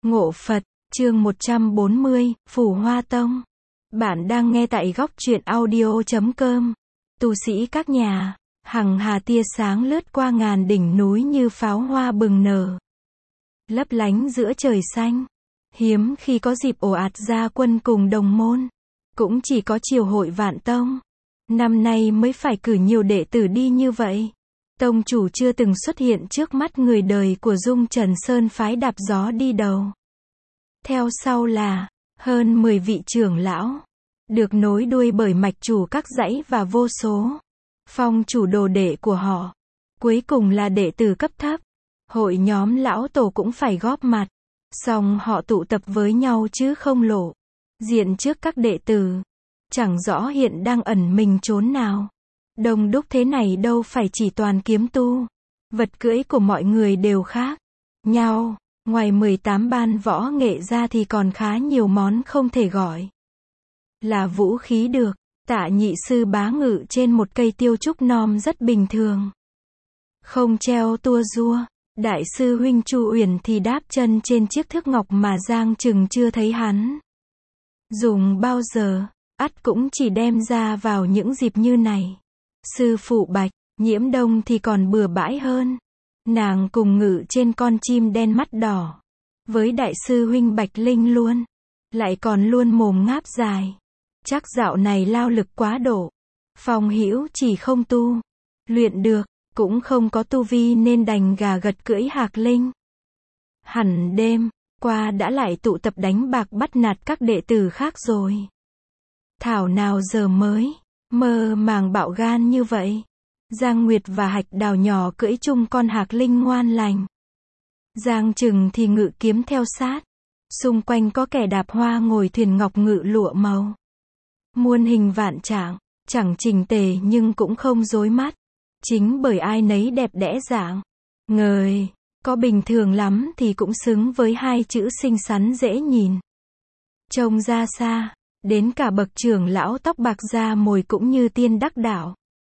Ngộ Phật, chương 140, Phù Hoa Tông. Bạn đang nghe tại góc truyện audio.com. Tu sĩ các nhà, hằng hà tia sáng lướt qua ngàn đỉnh núi như pháo hoa bừng nở, lấp lánh giữa trời xanh. Hiếm khi có dịp ồ ạt ra quân cùng đồng môn, cũng chỉ có triều hội Vạn Tông. Năm nay mới phải cử nhiều đệ tử đi như vậy. Tông chủ chưa từng xuất hiện trước mắt người đời của Dung Trần Sơn phái đạp gió đi đầu. Theo sau là hơn 10 vị trưởng lão, được nối đuôi bởi mạch chủ các dãy và vô số phong chủ đồ đệ của họ. Cuối cùng là đệ tử cấp thấp. Hội nhóm lão tổ cũng phải góp mặt, song họ tụ tập với nhau chứ không lộ diện trước các đệ tử. Chẳng rõ hiện đang ẩn mình chốn nào. Đông đúc thế này đâu phải chỉ toàn kiếm tu. Vật cưỡi của mọi người đều khác nhau. Ngoài 18 ban võ nghệ ra thì còn khá nhiều món không thể gọi là vũ khí được. Tạ nhị sư bá ngự trên một cây tiêu trúc non rất bình thường, không treo tua rua. Đại sư huynh Chu Uyển thì đáp chân trên chiếc thước ngọc mà Giang Trừng chưa thấy hắn dùng bao giờ, ắt cũng chỉ đem ra vào những dịp như này. Sư phụ Bạch Nhiễm Đông thì còn bừa bãi hơn. Nàng cùng ngự trên con chim đen mắt đỏ với đại sư huynh Bạch Linh luôn, lại còn luôn mồm ngáp dài. Chắc dạo này lao lực quá độ. Phong Hữu chỉ không tu luyện được, cũng không có tu vi nên đành gà gật cưỡi Hạc Linh. Hẳn đêm qua đã lại tụ tập đánh bạc bắt nạt các đệ tử khác rồi. Thảo nào giờ mới mơ màng bạo gan như vậy. Giang Nguyệt và Hạch Đào nhỏ cưỡi chung con Hạc Linh ngoan lành. Giang Trừng thì ngự kiếm theo sát. Xung quanh có kẻ đạp hoa ngồi thuyền ngọc ngự lụa màu. Muôn hình vạn trạng, chẳng chỉnh tề nhưng cũng không rối mắt. Chính bởi ai nấy đẹp đẽ dạng ngời, có bình thường lắm thì cũng xứng với hai chữ xinh xắn dễ nhìn. Trông ra xa, đến cả bậc trưởng lão tóc bạc da mồi cũng như tiên đắc đạo.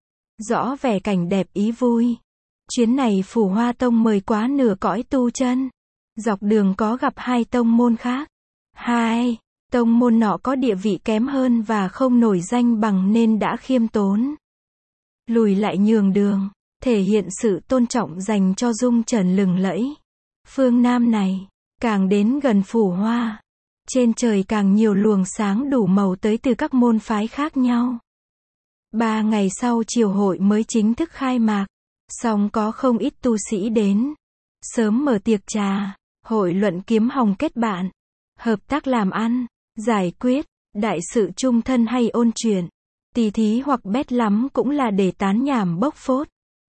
Rõ vẻ cảnh đẹp ý vui. Chuyến này Phù Hoa Tông mời quá nửa cõi tu chân. Dọc đường có gặp hai tông môn khác. Hai tông môn nọ có địa vị kém hơn và không nổi danh bằng nên đã khiêm tốn lùi lại nhường đường, thể hiện sự tôn trọng dành cho Dung Trần lừng lẫy. Phương Nam này, càng đến gần Phù Hoa, trên trời càng nhiều luồng sáng đủ màu tới từ các môn phái khác nhau. 3 ngày sau triều hội mới chính thức khai mạc, song có không ít tu sĩ đến sớm mở tiệc trà, hội luận kiếm hồng kết bạn, hợp tác làm ăn, giải quyết đại sự chung thân hay ôn chuyện, tỉ thí hoặc bét lắm cũng là để tán nhảm bốc phốt.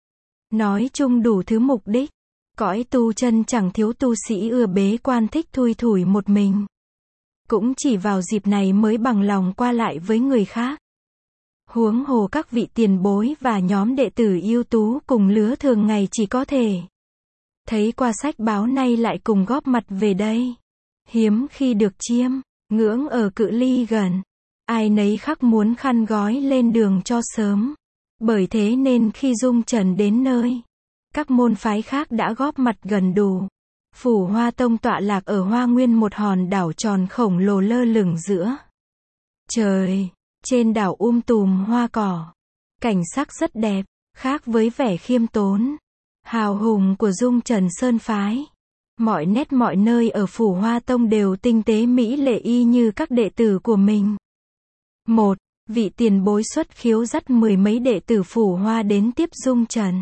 Nói chung đủ thứ mục đích. Cõi tu chân chẳng thiếu tu sĩ ưa bế quan thích thui thủi một mình. Cũng chỉ vào dịp này mới bằng lòng qua lại với người khác. Huống hồ các vị tiền bối và nhóm đệ tử ưu tú cùng lứa thường ngày chỉ có thể thấy qua sách báo nay lại cùng góp mặt về đây. Hiếm khi được chiêm ngưỡng ở cự ly gần. Ai nấy khắc muốn khăn gói lên đường cho sớm. Bởi thế nên khi Dung Trần đến nơi, các môn phái khác đã góp mặt gần đủ. Phù Hoa Tông tọa lạc ở Hoa Nguyên, một hòn đảo tròn khổng lồ lơ lửng giữa trời. Trên đảo tùm hoa cỏ. Cảnh sắc rất đẹp, khác với vẻ khiêm tốn, hào hùng của Dung Trần Sơn phái. Mọi nét mọi nơi ở Phù Hoa Tông đều tinh tế mỹ lệ y như các đệ tử của mình. Một vị tiền bối xuất khiếu dắt 10 mấy đệ tử Phù Hoa đến tiếp Dung Trần.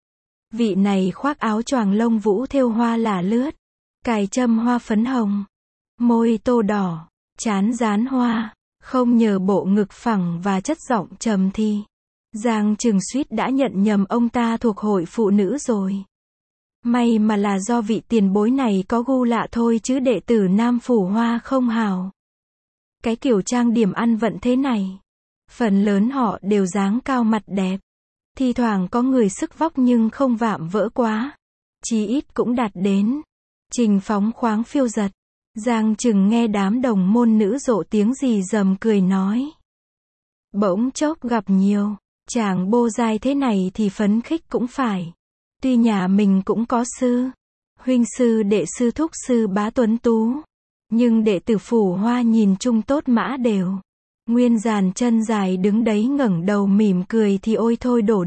Vị này khoác áo choàng lông vũ thêu hoa lả lướt, cài châm hoa phấn hồng, môi tô đỏ, trán dán hoa, không nhờ bộ ngực phẳng và chất giọng trầm thì. Giang Trừng suýt đã nhận nhầm ông ta thuộc hội phụ nữ rồi. May mà là do vị tiền bối này có gu lạ thôi chứ đệ tử Nam Phù Hoa không hào cái kiểu trang điểm ăn vận thế này. Phần lớn họ đều dáng cao mặt đẹp. Thi thoảng có người sức vóc nhưng không vạm vỡ quá. Chí ít cũng đạt đến trình phóng khoáng phiêu giật. Giang Trừng nghe đám đồng môn nữ rộ tiếng rì rầm cười nói. Bỗng chốc gặp nhiều chàng bô dai thế này thì phấn khích cũng phải. Tuy nhà mình cũng có sư huynh sư đệ sư thúc sư bá tuấn tú. Nhưng đệ tử Phủ Hoa nhìn chung tốt mã đều. Nguyên Giàn chân dài đứng đấy ngẩng đầu mỉm cười thì ôi thôi đổ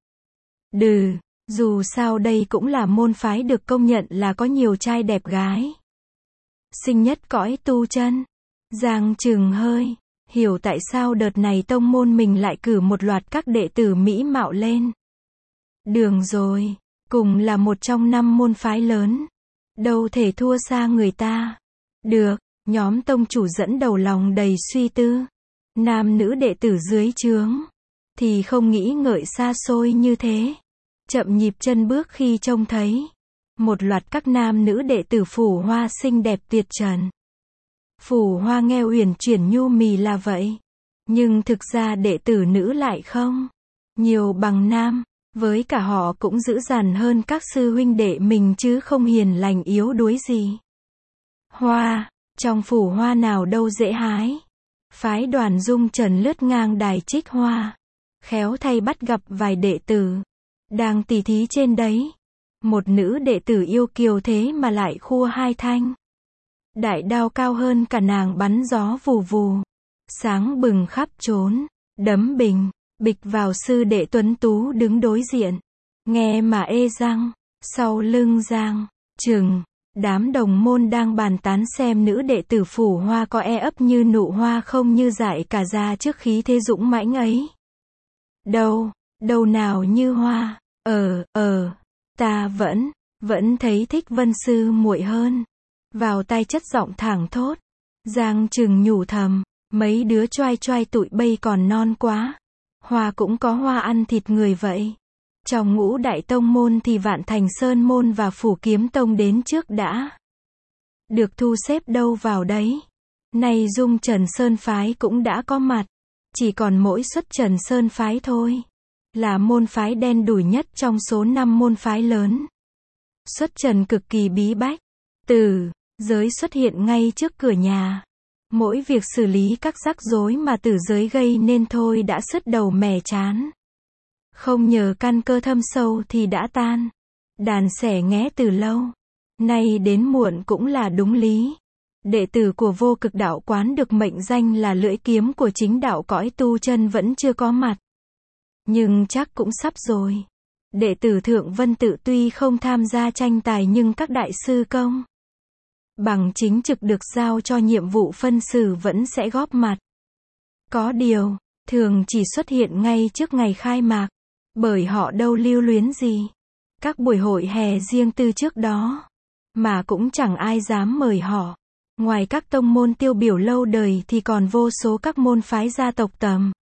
đừ, dù sao đây cũng là môn phái được công nhận là có nhiều trai đẹp gái. Xinh nhất cõi tu chân. Giang Trừng hơi hiểu tại sao đợt này tông môn mình lại cử một loạt các đệ tử mỹ mạo lên đường rồi, cùng là một trong 5 môn phái lớn, đâu thể thua xa người ta. Được, nhóm tông chủ dẫn đầu lòng đầy suy tư. Nam nữ đệ tử dưới trướng thì không nghĩ ngợi xa xôi như thế. Chậm nhịp chân bước khi trông thấy một loạt các nam nữ đệ tử Phủ Hoa xinh đẹp tuyệt trần. Phủ Hoa nghe uyển chuyển nhu mì là vậy, nhưng thực ra đệ tử nữ lại không nhiều bằng nam, với cả họ cũng dữ dằn hơn các sư huynh đệ mình chứ không hiền lành yếu đuối gì. Hoa, trong Phủ Hoa nào đâu dễ hái. Phái Đoàn Dung Trần lướt ngang đài trích hoa, khéo thay bắt gặp vài đệ tử đang tỉ thí trên đấy. Một nữ đệ tử yêu kiều thế mà lại khua 2 thanh đại đao cao hơn cả nàng bắn gió vù vù, sáng bừng khắp trốn, đấm bình bịch vào sư đệ tuấn tú đứng đối diện. Nghe mà ê răng. Sau lưng Giang Trừng, đám đồng môn đang bàn tán xem nữ đệ tử Phủ Hoa có e ấp như nụ hoa không như dại cả ra trước khí thế dũng mãnh ấy. Đâu nào như hoa. Ta vẫn thấy thích Vân sư muội hơn. Vào tai chất giọng thẳng thốt. Giang Trừng nhủ thầm, mấy đứa choai choai tụi bây còn non quá. Hoa cũng có hoa ăn thịt người vậy. Trong ngũ đại tông môn thì Vạn Thành Sơn môn và Phủ Kiếm tông đến trước đã được thu xếp đâu vào đấy. Nay Dung Trần Sơn phái cũng đã có mặt, chỉ còn mỗi Xuất Trần Sơn phái thôi, là môn phái đen đủi nhất trong số 5 môn phái lớn. Xuất Trần cực kỳ bí bách, tử giới xuất hiện ngay trước cửa nhà. Mỗi việc xử lý các rắc rối mà tử giới gây nên thôi đã sứt đầu mẻ chán. Không nhờ căn cơ thâm sâu thì đã tan. Đàn sẻ nghé từ lâu. Nay đến muộn cũng là đúng lý. Đệ tử của Vô Cực Đạo Quán được mệnh danh là lưỡi kiếm của chính đạo cõi tu chân vẫn chưa có mặt. Nhưng chắc cũng sắp rồi. Đệ tử Thượng Vân Tự tuy không tham gia tranh tài nhưng các đại sư công bằng chính trực được giao cho nhiệm vụ phân xử vẫn sẽ góp mặt. Có điều, thường chỉ xuất hiện ngay trước ngày khai mạc, bởi họ đâu lưu luyến gì các buổi hội hè riêng tư trước đó, mà cũng chẳng ai dám mời họ. Ngoài các tông môn tiêu biểu lâu đời thì còn vô số các môn phái gia tộc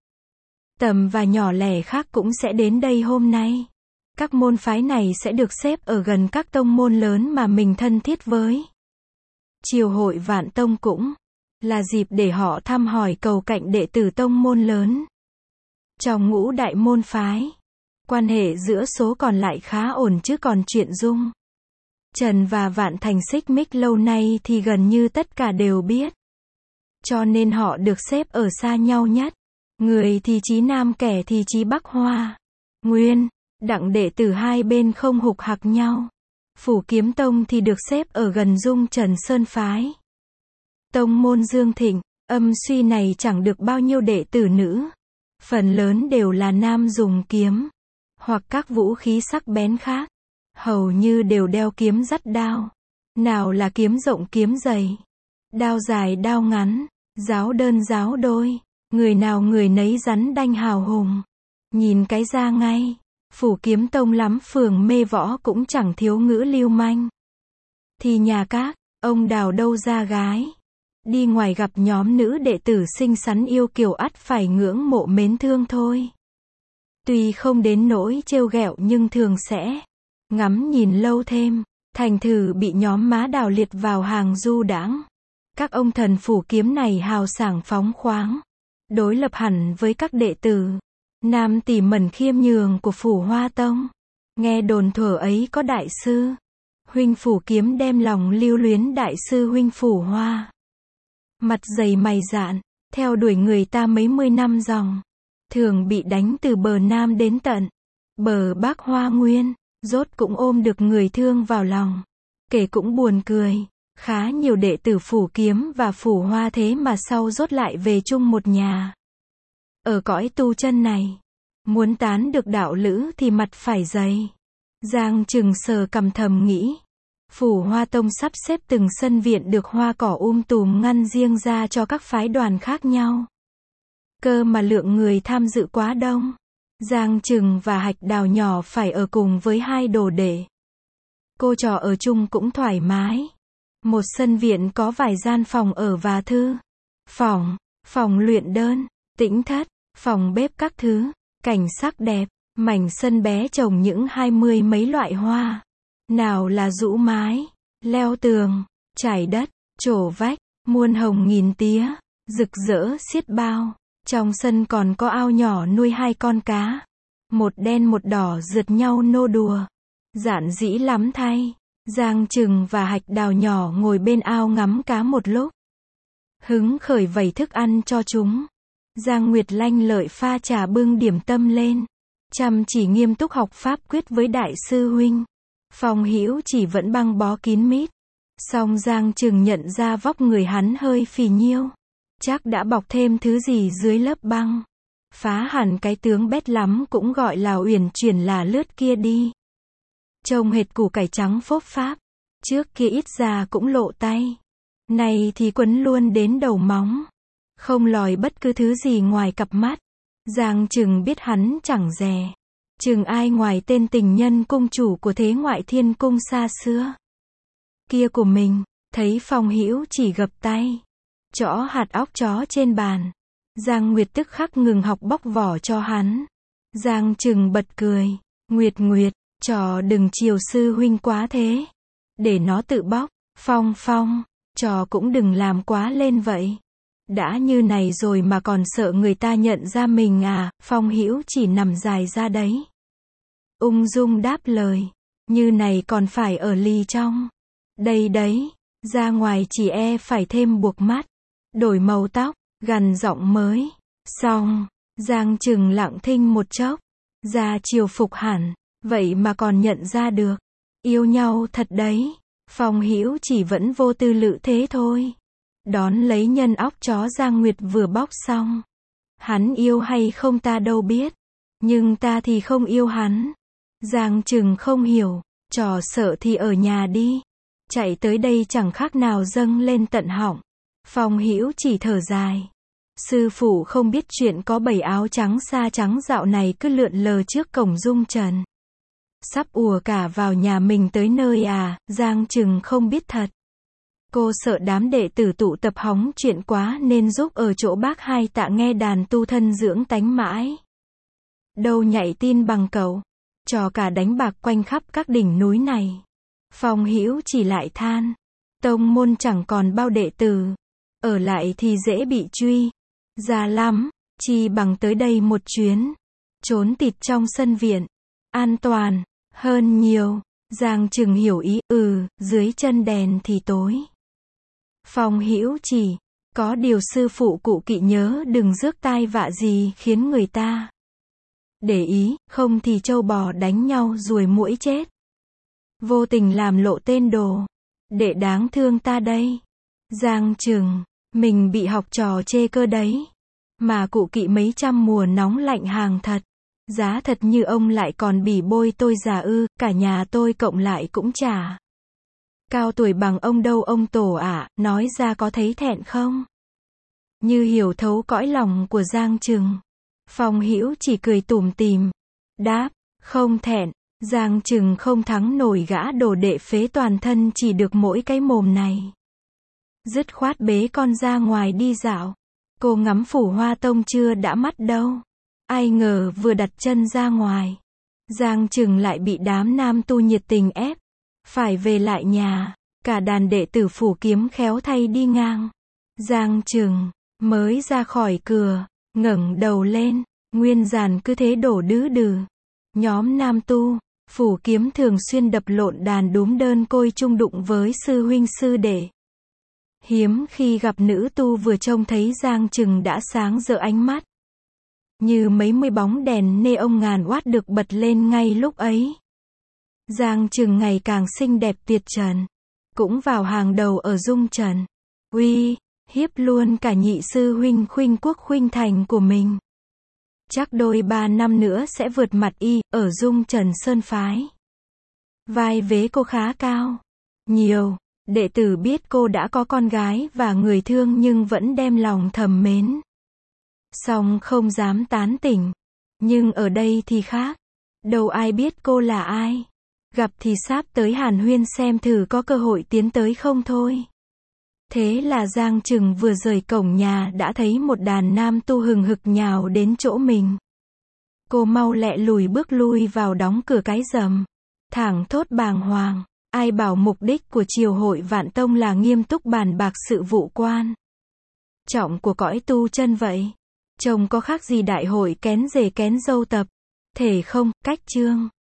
tầm và nhỏ lẻ khác cũng sẽ đến đây hôm nay. Các môn phái này sẽ được xếp ở gần các tông môn lớn mà mình thân thiết với. Triều hội Vạn Tông cũng là dịp để họ thăm hỏi cầu cạnh đệ tử tông môn lớn. Trong ngũ đại môn phái, quan hệ giữa số còn lại khá ổn chứ còn chuyện Dung Trần và Vạn Thành xích mích lâu nay thì gần như tất cả đều biết. Cho nên họ được xếp ở xa nhau nhất. Người thì chí Nam kẻ thì chí Bắc Hoa. Nguyên, đặng đệ tử hai bên không hục hặc nhau. Phủ Kiếm Tông thì được xếp ở gần Dung Trần Sơn phái. Tông môn Dương Thịnh, Âm Suy này chẳng được bao nhiêu đệ tử nữ. Phần lớn đều là nam dùng kiếm, hoặc các vũ khí sắc bén khác. Hầu như đều đeo kiếm dắt đao. Nào là kiếm rộng kiếm dày, đao dài đao ngắn, giáo đơn giáo đôi. Người nào người nấy rắn đanh hào hùng. Nhìn cái ra ngay, Phủ Kiếm Tông lắm phường mê võ cũng chẳng thiếu ngữ lưu manh. Thì nhà các ông đào đâu ra gái. Đi ngoài gặp nhóm nữ đệ tử xinh xắn yêu kiều ắt phải ngưỡng mộ mến thương thôi. Tuy không đến nỗi trêu ghẹo nhưng thường sẽ ngắm nhìn lâu thêm, thành thử bị nhóm má đào liệt vào hàng du đãng. Các ông thần Phủ Kiếm này hào sảng phóng khoáng, đối lập hẳn với các đệ tử nam tỉ mẩn khiêm nhường của Phủ Hoa Tông. Nghe đồn thuở ấy có đại sư huynh Phủ Kiếm đem lòng lưu luyến đại sư huynh Phủ Hoa. Mặt dày mày dạn, theo đuổi người ta mấy mươi năm dòng, thường bị đánh từ bờ Nam đến tận bờ Bắc Hoa Nguyên, rốt cũng ôm được người thương vào lòng. Kể cũng buồn cười, khá nhiều đệ tử Phủ Kiếm và Phủ Hoa thế mà sau rốt lại về chung một nhà. Ở cõi tu chân này, muốn tán được đạo lữ thì mặt phải dày. Giang Trừng sờ cằm thầm nghĩ. Phủ Hoa Tông sắp xếp từng sân viện được hoa cỏ tùm ngăn riêng ra cho các phái đoàn khác nhau. Cơ mà lượng người tham dự quá đông. Giang Trừng và Hạch Đào nhỏ phải ở cùng với hai đồ đệ. Cô trò ở chung cũng thoải mái. Một sân viện có vài gian phòng ở và thư phòng, phòng luyện đơn, tĩnh thất, phòng bếp các thứ, cảnh sắc đẹp, mảnh sân bé trồng những 20 mấy loại hoa. Nào là rũ mái, leo tường, trải đất, trổ vách, muôn hồng nghìn tía, rực rỡ xiết bao. Trong sân còn có ao nhỏ nuôi 2 con cá. Một đen một đỏ rượt nhau nô đùa. Giản dĩ lắm thay. Giang Trừng và Hạch Đào nhỏ ngồi bên ao ngắm cá một lúc. Hứng khởi vẩy thức ăn cho chúng. Giang Nguyệt lanh lợi pha trà bưng điểm tâm lên. Chăm chỉ nghiêm túc học pháp quyết với đại sư huynh. Phong Hữu Chỉ vẫn băng bó kín mít. Song Giang Trừng nhận ra vóc người hắn hơi phì nhiêu. Chắc đã bọc thêm thứ gì dưới lớp băng. Phá hẳn cái tướng bét lắm cũng gọi là uyển chuyển là lướt kia đi. Trông hệt củ cải trắng phốp pháp. Trước kia ít ra cũng lộ tay. Này thì quấn luôn đến đầu móng. Không lòi bất cứ thứ gì ngoài cặp mắt. Giang Trừng biết hắn chẳng dè. Chừng ai ngoài tên tình nhân cung chủ của thế ngoại thiên cung xa xưa kia của mình. Thấy Phong Hữu Chỉ gập tay. Chõ hạt óc chó trên bàn. Giang Nguyệt tức khắc ngừng học bóc vỏ cho hắn. Giang Trừng bật cười. Nguyệt, trò đừng chiều sư huynh quá thế. Để nó tự bóc. Phong, trò cũng đừng làm quá lên vậy. Đã như này rồi mà còn sợ người ta nhận ra mình à? Phong Hữu Chỉ nằm dài ra đấy. Ung dung đáp lời. Như này còn phải ở lì trong. Đây đấy. Ra ngoài chỉ phải thêm buộc mắt. Đổi màu tóc. Gằn giọng mới. Xong. Giang Trừng lặng thinh một chốc. Ra chiều phục hẳn. Vậy mà còn nhận ra được. Yêu nhau thật đấy. Phong Hữu Chỉ vẫn vô tư lự thế thôi. Đón lấy nhân óc chó Giang Nguyệt vừa bóc xong. Hắn yêu hay không ta đâu biết. Nhưng ta thì không yêu hắn. Giang Trừng không hiểu. Trò sợ thì ở nhà đi. Chạy tới đây chẳng khác nào dâng lên tận họng. Phong Hữu Chỉ thở dài. Sư phụ không biết chuyện có bầy áo trắng sa trắng dạo này cứ lượn lờ trước cổng dung trần. Sắp ùa cả vào nhà mình tới nơi à? Giang Trừng không biết thật. Cô sợ đám đệ tử tụ tập hóng chuyện quá nên giúp ở chỗ bác Hai Tạ nghe đàn tu thân dưỡng tánh mãi. Đâu nhảy tin bằng cậu. Trò cả đánh bạc quanh khắp các đỉnh núi này. Phong Hữu Chỉ lại than. Tông môn chẳng còn bao đệ tử. Ở lại thì dễ bị truy. Ra lắm. Chi bằng tới đây một chuyến. Trốn tịt trong sân viện. An toàn. Hơn nhiều. Giang Trừng hiểu ý. Dưới chân đèn thì tối. Phong Hữu Chỉ. Có điều sư phụ cụ kỵ nhớ đừng rước tai vạ gì khiến người ta để ý, không thì trâu bò đánh nhau ruồi muỗi chết. Vô tình làm lộ tên đồ. Đệ đáng thương ta đây. Giang Trừng. Mình bị học trò chê cơ đấy. Mà cụ kỵ mấy trăm mùa nóng lạnh hàng thật. Giá thật như ông lại còn bỉ bôi tôi già ư, cả nhà tôi cộng lại cũng chả cao tuổi bằng ông đâu ông tổ ạ, nói ra có thấy thẹn không? Như hiểu thấu cõi lòng của Giang Trừng. Phong Hữu Chỉ cười tủm tỉm. Đáp, không thẹn. Giang Trừng không thắng nổi gã đồ đệ phế toàn thân chỉ được mỗi cái mồm này. Dứt khoát bế con ra ngoài đi dạo. Cô ngắm Phủ Hoa Tông chưa đã mắt đâu. Ai ngờ vừa đặt chân ra ngoài. Giang Trừng lại bị đám nam tu nhiệt tình ép. Phải về lại nhà. Cả đàn đệ tử Phủ Kiếm khéo thay đi ngang. Giang Trừng mới ra khỏi cửa. Ngẩng đầu lên. Nguyên dàn cứ thế đổ đứ đừ. Nhóm nam tu Phủ Kiếm thường xuyên đập lộn đàn đúm đơn côi chung đụng với sư huynh sư đệ. Hiếm khi gặp nữ tu vừa trông thấy Giang Trừng đã sáng rỡ ánh mắt. Như mấy mươi bóng đèn neon ngàn oát được bật lên ngay lúc ấy. Giang Trừng ngày càng xinh đẹp tuyệt trần. cũng vào hàng đầu ở dung trần. Uy, hiếp luôn cả nhị sư huynh Khuynh Quốc Khuynh Thành của mình. Chắc đôi 3 năm nữa sẽ vượt mặt y, ở dung trần sơn phái. Vai vế cô khá cao. Nhiều, đệ tử biết cô đã có con gái và người thương nhưng vẫn đem lòng thầm mến. Song không dám tán tỉnh. Nhưng ở đây thì khác. Đâu ai biết cô là ai. Gặp thì sáp tới hàn huyên xem thử có cơ hội tiến tới không thôi. Thế là Giang Trừng vừa rời cổng nhà đã thấy một đàn nam tu hừng hực nhào đến chỗ mình. Cô mau lẹ lùi bước lui vào đóng cửa cái rầm. Thảng thốt bàng hoàng. Ai bảo mục đích của triều hội Vạn Tông là nghiêm túc bàn bạc sự vụ quan trọng của cõi tu chân vậy. Trông có khác gì đại hội kén rể kén dâu tập. Thể không, cách chương.